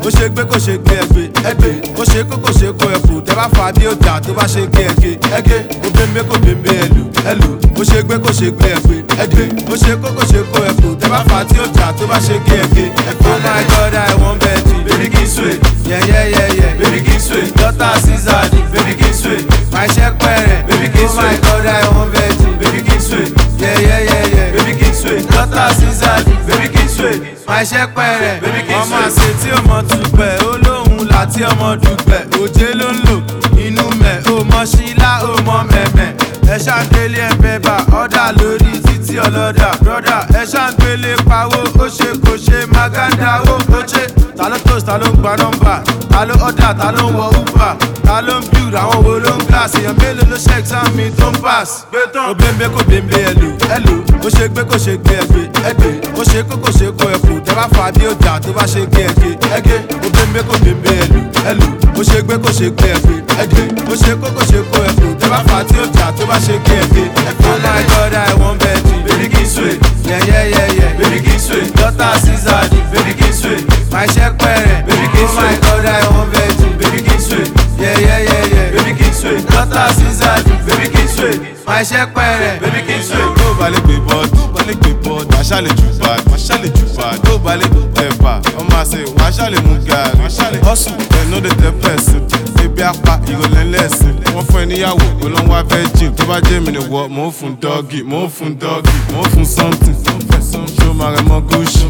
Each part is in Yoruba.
ó ṣe gbé kó ṣe gbé ẹgbẹ́ ó ṣe kó kó ṣe kó ẹkù tẹ́ bá fà bí ó jà tó bá ṣe gé ẹgé ó bẹ́ẹ̀ kó bẹ́ẹ̀ ẹlù ó ṣe gbé kó ṣe gbé ẹgbẹ́ ó ṣe kó kó ṣe kó ẹkù tẹ́ bá fà tí ó jà tó bá ṣe gé ẹgé. Oh my God, I want Betty, baby kí sway, yeah, baby kí sway, daughter Caesar, baby kí sway, my check pẹ̀rẹ̀, baby kí sway. Oh my God, I want Betty, baby kí sway, yeah, baby kí sway, daughter Caesar, baby kí sway, my check pẹ̀rẹ̀, baby kí sway. Ọmọ àṣẹ tí ọmọ dùgbẹ̀, olóhùn láti ọmọ dùgbẹ̀, òjé ló ń lò, inú mẹ̀, ó mọ ṣílá, ó mọ mẹ̀mẹ̀, ẹ ṣàgbélé ẹ bẹ́bà, ọ̀dà lórí títí ọlọ́dà, brọ́dà, ẹ ṣàgbélé pawó, ó ṣe kò ṣe maganda, ó ṣe. Ta ló toast, ta ló ń gba nọ́mbà, ta ló ọ̀dà, ta ló ń wọ uber, ta ló ń build, àwọn wo ló ń glass, èèyàn mélòó ló ṣe exam mi tó ń pass. Ó bẹ́ẹ̀ kó bẹ́ẹ̀ ẹlò, ó ṣe gbé kó ṣe gbé ẹgbẹ́, ó ṣe kó kó ṣe kó ẹkù, tẹ́ bá fà bí ó jà tó bá ṣe gé ẹgé, ó bẹ́ẹ̀ kó bẹ́ẹ̀ ẹlò, ó ṣe gbé kó ṣe gbé ẹgbẹ́, ó ṣe kó kó ṣe kó ẹkù, tẹ́ bá fà tí ó jà tó bá ṣe gé ẹgé. Oh my God, I want Betty, baby kí sway, yeah, baby kí sway, daughter Caesar, baby kí sway, my check pẹ̀rẹ̀, baby kí sway. Oh my God, I want Betty, baby kí sway, yeah, baby kí sway, daughter Caesar, baby kí sway, my check pẹ̀rẹ̀, baby kí sway. Tó bá lè gbé bọ́ọ̀dù, wàá ṣàlè jù bá, tó bá lè ẹ̀bà, ọmọ àṣẹ wàá ṣàlè mú gàrí, hustle ẹ̀ no dey tell person, ebi apá ìrọ̀lẹ́ lẹ́sìn, wọ́n fún ẹ níyàwó, ó lọ́ wá virgin, tó bá jẹ́ mi ni wọ́, mò ń fún dọ́gì, mò ń fún something, ṣó máa rẹ̀ mọ́ gúúsì,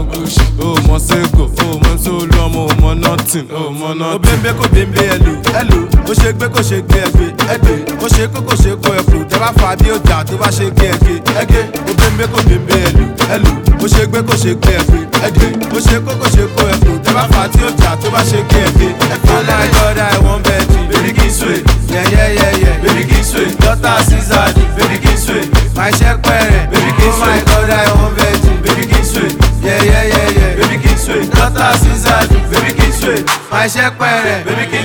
ó mọ sẹ́gò, ó mọ tó lọ́ ọmọ, ó mọ nothing, ó mọ nothing. Ó bẹ́ẹ̀ kó bẹ́ẹ̀ ẹlò, ó ṣe gbé kó ṣe gbé ẹgbẹ́, ó ṣe kó kó ṣe kó ẹkù, tẹ́ bá fà bí ó jà tó bá ṣe gé ẹgé, ó bẹ́ẹ̀ kó bẹ́ẹ̀ ẹlò, ó ṣe gbé kó ṣe gbé ẹgbẹ́, ó ṣe kó kó ṣe kó ẹkù, tẹ́ bá fà tí ó jà tó bá ṣe gé ẹgé. Oh my God, I want Betty, baby kí sway, yeah, baby kí sway, daughter Caesar, baby kí sway, my check pẹ̀rẹ̀, baby kí sway. Oh my God, I want Betty, baby kí sway, yeah, baby kí sway, daughter Caesar, baby kí sway, my check pẹ̀rẹ̀, baby kí sway.